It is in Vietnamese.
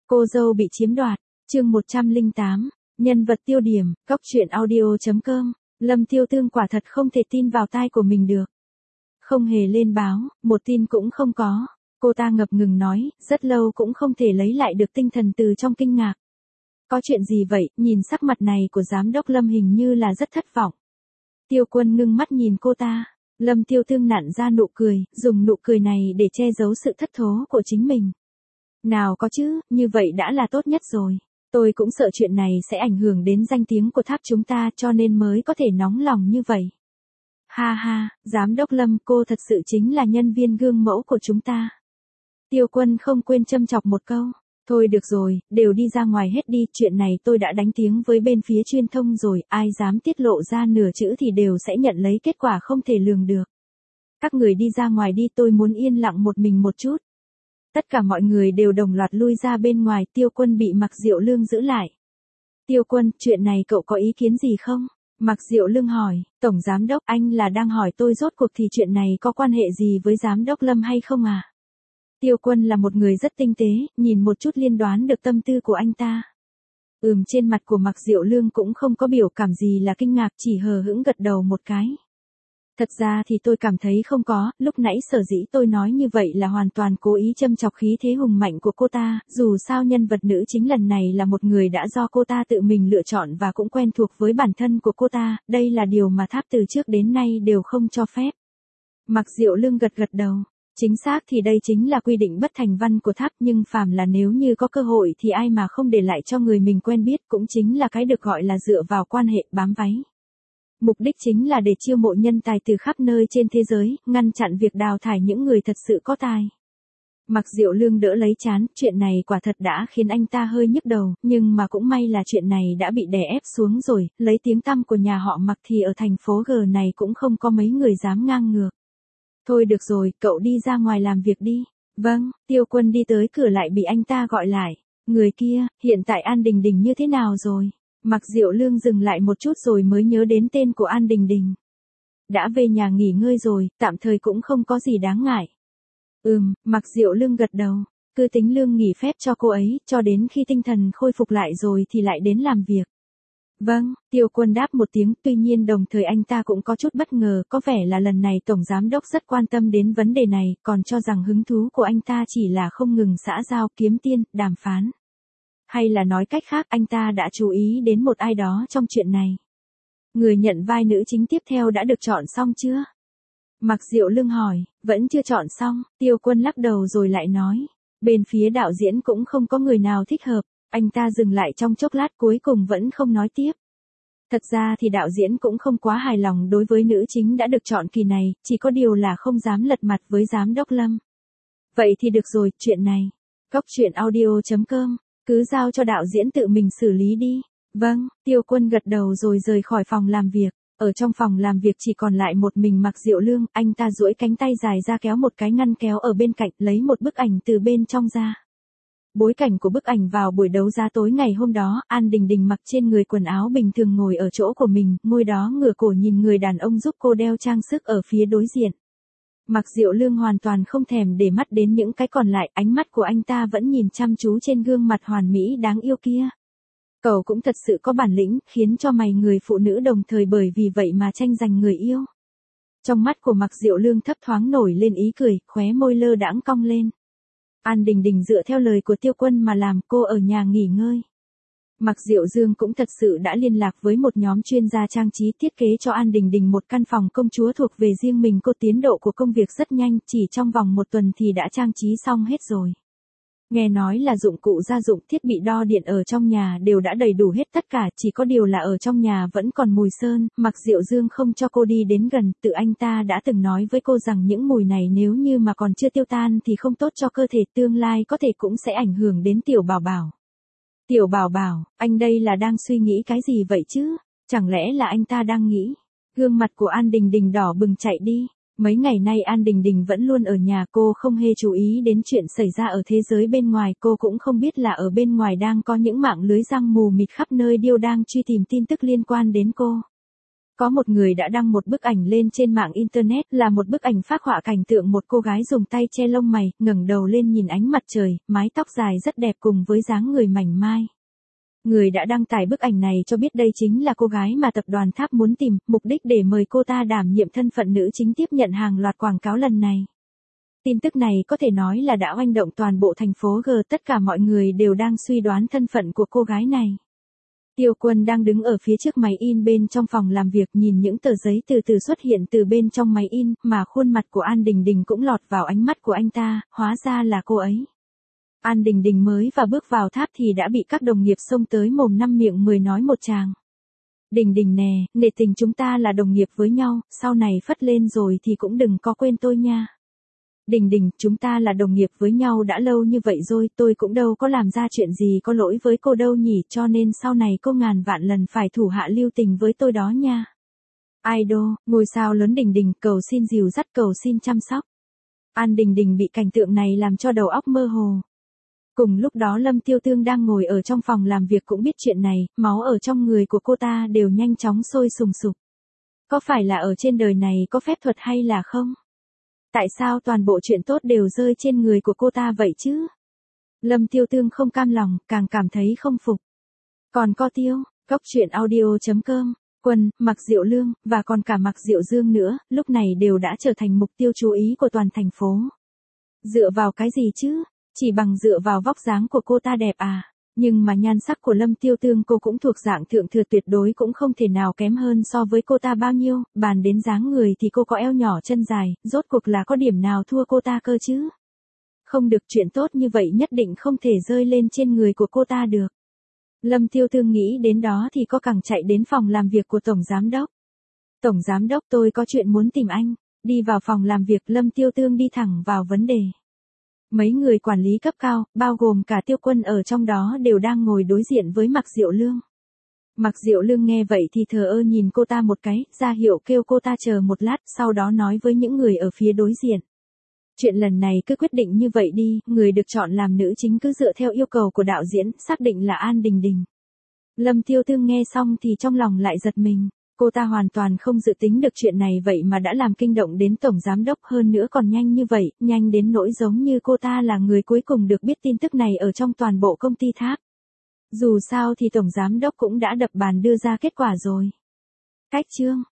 Cô dâu bị chiếm đoạt, chương 108, nhân vật tiêu điểm, cóc truyện audio.com, Lâm Tiêu Tương quả thật không thể tin vào tai của mình được. Không hề lên báo, một tin cũng không có, cô ta ngập ngừng nói, rất lâu cũng không thể lấy lại được tinh thần từ trong kinh ngạc. Có chuyện gì vậy, nhìn sắc mặt này của giám đốc Lâm hình như là rất thất vọng. Tiêu Quân ngưng mắt nhìn cô ta, Lâm Tiêu Tương nặn ra nụ cười, dùng nụ cười này để che giấu sự thất thố của chính mình. Nào có chứ, như vậy đã là tốt nhất rồi. Tôi cũng sợ chuyện này sẽ ảnh hưởng đến danh tiếng của tháp chúng ta cho nên mới có thể nóng lòng như vậy. Ha ha, giám đốc Lâm, cô thật sự chính là nhân viên gương mẫu của chúng ta. Tiêu Quân không quên châm chọc một câu. Thôi được rồi, đều đi ra ngoài hết đi, chuyện này tôi đã đánh tiếng với bên phía truyền thông rồi, ai dám tiết lộ ra nửa chữ thì đều sẽ nhận lấy kết quả không thể lường được. Các người đi ra ngoài đi, tôi muốn yên lặng một mình một chút. Tất cả mọi người đều đồng loạt lui ra bên ngoài, Tiêu Quân bị Mạc Diệu Lương giữ lại. Tiêu Quân, chuyện này cậu có ý kiến gì không? Mạc Diệu Lương hỏi, Tổng Giám Đốc, anh là đang hỏi tôi rốt cuộc thì chuyện này có quan hệ gì với Giám Đốc Lâm hay không à? Tiêu Quân là một người rất tinh tế, nhìn một chút liên đoán được tâm tư của anh ta. Trên mặt của Mạc Diệu Lương cũng không có biểu cảm gì là kinh ngạc, chỉ hờ hững gật đầu một cái. Thật ra thì tôi cảm thấy không có, lúc nãy sở dĩ tôi nói như vậy là hoàn toàn cố ý châm chọc khí thế hùng mạnh của cô ta, dù sao nhân vật nữ chính lần này là một người đã do cô ta tự mình lựa chọn và cũng quen thuộc với bản thân của cô ta, đây là điều mà tháp từ trước đến nay đều không cho phép. Mạc Diệu Lương gật gật đầu. Chính xác thì đây chính là quy định bất thành văn của tháp, nhưng phàm là nếu như có cơ hội thì ai mà không để lại cho người mình quen biết, cũng chính là cái được gọi là dựa vào quan hệ bám váy. Mục đích chính là để chiêu mộ nhân tài từ khắp nơi trên thế giới, ngăn chặn việc đào thải những người thật sự có tài. Mạc Diệu Lương đỡ lấy trán, chuyện này quả thật đã khiến anh ta hơi nhức đầu, nhưng mà cũng may là chuyện này đã bị đè ép xuống rồi, lấy tiếng tăm của nhà họ Mạc thì ở thành phố G này cũng không có mấy người dám ngang ngược. Thôi được rồi, cậu đi ra ngoài làm việc đi. Vâng, Tiêu Quân đi tới cửa lại bị anh ta gọi lại. Người kia, hiện tại An Đình Đình như thế nào rồi? Mạc Diệu Lương dừng lại một chút rồi mới nhớ đến tên của An Đình Đình. Đã về nhà nghỉ ngơi rồi, tạm thời cũng không có gì đáng ngại. Mạc Diệu Lương gật đầu. Cứ tính lương nghỉ phép cho cô ấy, cho đến khi tinh thần khôi phục lại rồi thì lại đến làm việc. Vâng, Tiêu Quân đáp một tiếng, tuy nhiên đồng thời anh ta cũng có chút bất ngờ, có vẻ là lần này Tổng Giám Đốc rất quan tâm đến vấn đề này, còn cho rằng hứng thú của anh ta chỉ là không ngừng xã giao, kiếm tiền, đàm phán. Hay là nói cách khác, anh ta đã chú ý đến một ai đó trong chuyện này. Người nhận vai nữ chính tiếp theo đã được chọn xong chưa? Mạc Diệu Lương hỏi, vẫn chưa chọn xong, Tiêu Quân lắc đầu rồi lại nói. Bên phía đạo diễn cũng không có người nào thích hợp. Anh ta dừng lại trong chốc lát cuối cùng vẫn không nói tiếp. Thật ra thì đạo diễn cũng không quá hài lòng đối với nữ chính đã được chọn kỳ này, chỉ có điều là không dám lật mặt với giám đốc Lâm. Vậy thì được rồi, chuyện này. Cóc truyện audio.com, cứ giao cho đạo diễn tự mình xử lý đi. Vâng, Tiêu Quân gật đầu rồi rời khỏi phòng làm việc. Ở trong phòng làm việc chỉ còn lại một mình Mạc Diệu Lương, anh ta duỗi cánh tay dài ra kéo một cái ngăn kéo ở bên cạnh, lấy một bức ảnh từ bên trong ra. Bối cảnh của bức ảnh vào buổi đấu giá tối ngày hôm đó, An Đình Đình mặc trên người quần áo bình thường ngồi ở chỗ của mình, ngồi đó ngửa cổ nhìn người đàn ông giúp cô đeo trang sức ở phía đối diện. Mạc Diệu Lương hoàn toàn không thèm để mắt đến những cái còn lại, ánh mắt của anh ta vẫn nhìn chăm chú trên gương mặt hoàn mỹ đáng yêu kia. Cậu cũng thật sự có bản lĩnh, khiến cho mày người phụ nữ đồng thời bởi vì vậy mà tranh giành người yêu. Trong mắt của Mạc Diệu Lương thấp thoáng nổi lên ý cười, khóe môi lơ đãng cong lên. An Đình Đình dựa theo lời của Tiêu Quân mà làm, cô ở nhà nghỉ ngơi. Mạc Diệu Dương cũng thật sự đã liên lạc với một nhóm chuyên gia trang trí thiết kế cho An Đình Đình một căn phòng công chúa thuộc về riêng mình. Cô tiến độ của công việc rất nhanh, chỉ trong vòng một tuần thì đã trang trí xong hết rồi. Nghe nói là dụng cụ gia dụng, thiết bị đo điện ở trong nhà đều đã đầy đủ hết tất cả, chỉ có điều là ở trong nhà vẫn còn mùi sơn. Mạc Diệu Dương không cho cô đi đến gần, tự anh ta đã từng nói với cô rằng những mùi này nếu như mà còn chưa tiêu tan thì không tốt cho cơ thể, tương lai có thể cũng sẽ ảnh hưởng đến Tiểu Bảo Bảo. Tiểu Bảo Bảo, anh đây là đang suy nghĩ cái gì vậy chứ? Chẳng lẽ là anh ta đang nghĩ? Gương mặt của An Đình Đình đỏ bừng chạy đi. Mấy ngày nay An Đình Đình vẫn luôn ở nhà, cô không hề chú ý đến chuyện xảy ra ở thế giới bên ngoài, cô cũng không biết là ở bên ngoài đang có những mạng lưới giăng mù mịt khắp nơi điêu đang truy tìm tin tức liên quan đến cô. Có một người đã đăng một bức ảnh lên trên mạng Internet là một bức ảnh phác họa cảnh tượng một cô gái dùng tay che lông mày, ngẩng đầu lên nhìn ánh mặt trời, mái tóc dài rất đẹp cùng với dáng người mảnh mai. Người đã đăng tải bức ảnh này cho biết đây chính là cô gái mà tập đoàn Tháp muốn tìm, mục đích để mời cô ta đảm nhiệm thân phận nữ chính tiếp nhận hàng loạt quảng cáo lần này. Tin tức này có thể nói là đã oanh động toàn bộ thành phố G, tất cả mọi người đều đang suy đoán thân phận của cô gái này. Tiêu Quân đang đứng ở phía trước máy in bên trong phòng làm việc nhìn những tờ giấy từ từ xuất hiện từ bên trong máy in, mà khuôn mặt của An Đình Đình cũng lọt vào ánh mắt của anh ta, hóa ra là cô ấy. An Đình Đình mới và bước vào tháp thì đã bị các đồng nghiệp xông tới mồm năm miệng mười nói một tràng. Đình Đình nè, nể tình chúng ta là đồng nghiệp với nhau, sau này phất lên rồi thì cũng đừng có quên tôi nha. Đình Đình, chúng ta là đồng nghiệp với nhau đã lâu như vậy rồi, tôi cũng đâu có làm ra chuyện gì có lỗi với cô đâu nhỉ, cho nên sau này cô ngàn vạn lần phải thủ hạ lưu tình với tôi đó nha. Idol, ngôi sao lớn Đình Đình, cầu xin dìu dắt, cầu xin chăm sóc. An Đình Đình bị cảnh tượng này làm cho đầu óc mơ hồ. Cùng lúc đó Lâm Tiêu Tương đang ngồi ở trong phòng làm việc cũng biết chuyện này, máu ở trong người của cô ta đều nhanh chóng sôi sùng sục. Có phải là ở trên đời này có phép thuật hay là không? Tại sao toàn bộ chuyện tốt đều rơi trên người của cô ta vậy chứ? Lâm Tiêu Tương không cam lòng, càng cảm thấy không phục. Còn có Tiêu, Cốc Truyện Audio.com, Quân, Mạc Diệu Lương, và còn cả Mạc Diệu Dương nữa, lúc này đều đã trở thành mục tiêu chú ý của toàn thành phố. Dựa vào cái gì chứ? Chỉ bằng dựa vào vóc dáng của cô ta đẹp à? Nhưng mà nhan sắc của Lâm Tiêu Tương cô cũng thuộc dạng thượng thừa, tuyệt đối cũng không thể nào kém hơn so với cô ta bao nhiêu, bàn đến dáng người thì cô có eo nhỏ chân dài, rốt cuộc là có điểm nào thua cô ta cơ chứ? Không được, chuyện tốt như vậy nhất định không thể rơi lên trên người của cô ta được. Lâm Tiêu Tương nghĩ đến đó thì có càng chạy đến phòng làm việc của Tổng Giám Đốc. Tổng Giám Đốc, tôi có chuyện muốn tìm anh. Đi vào phòng làm việc, Lâm Tiêu Tương đi thẳng vào vấn đề. Mấy người quản lý cấp cao, bao gồm cả Tiêu Quân ở trong đó đều đang ngồi đối diện với Mạc Diệu Lương. Mạc Diệu Lương nghe vậy thì thờ ơ nhìn cô ta một cái, ra hiệu kêu cô ta chờ một lát, sau đó nói với những người ở phía đối diện. Chuyện lần này cứ quyết định như vậy đi, người được chọn làm nữ chính cứ dựa theo yêu cầu của đạo diễn, xác định là An Đình Đình. Lâm Tiêu Tương nghe xong thì trong lòng lại giật mình. Cô ta hoàn toàn không dự tính được chuyện này vậy mà đã làm kinh động đến Tổng Giám Đốc, hơn nữa còn nhanh như vậy, nhanh đến nỗi giống như cô ta là người cuối cùng được biết tin tức này ở trong toàn bộ công ty Tháp. Dù sao thì Tổng Giám Đốc cũng đã đập bàn đưa ra kết quả rồi. Cách chương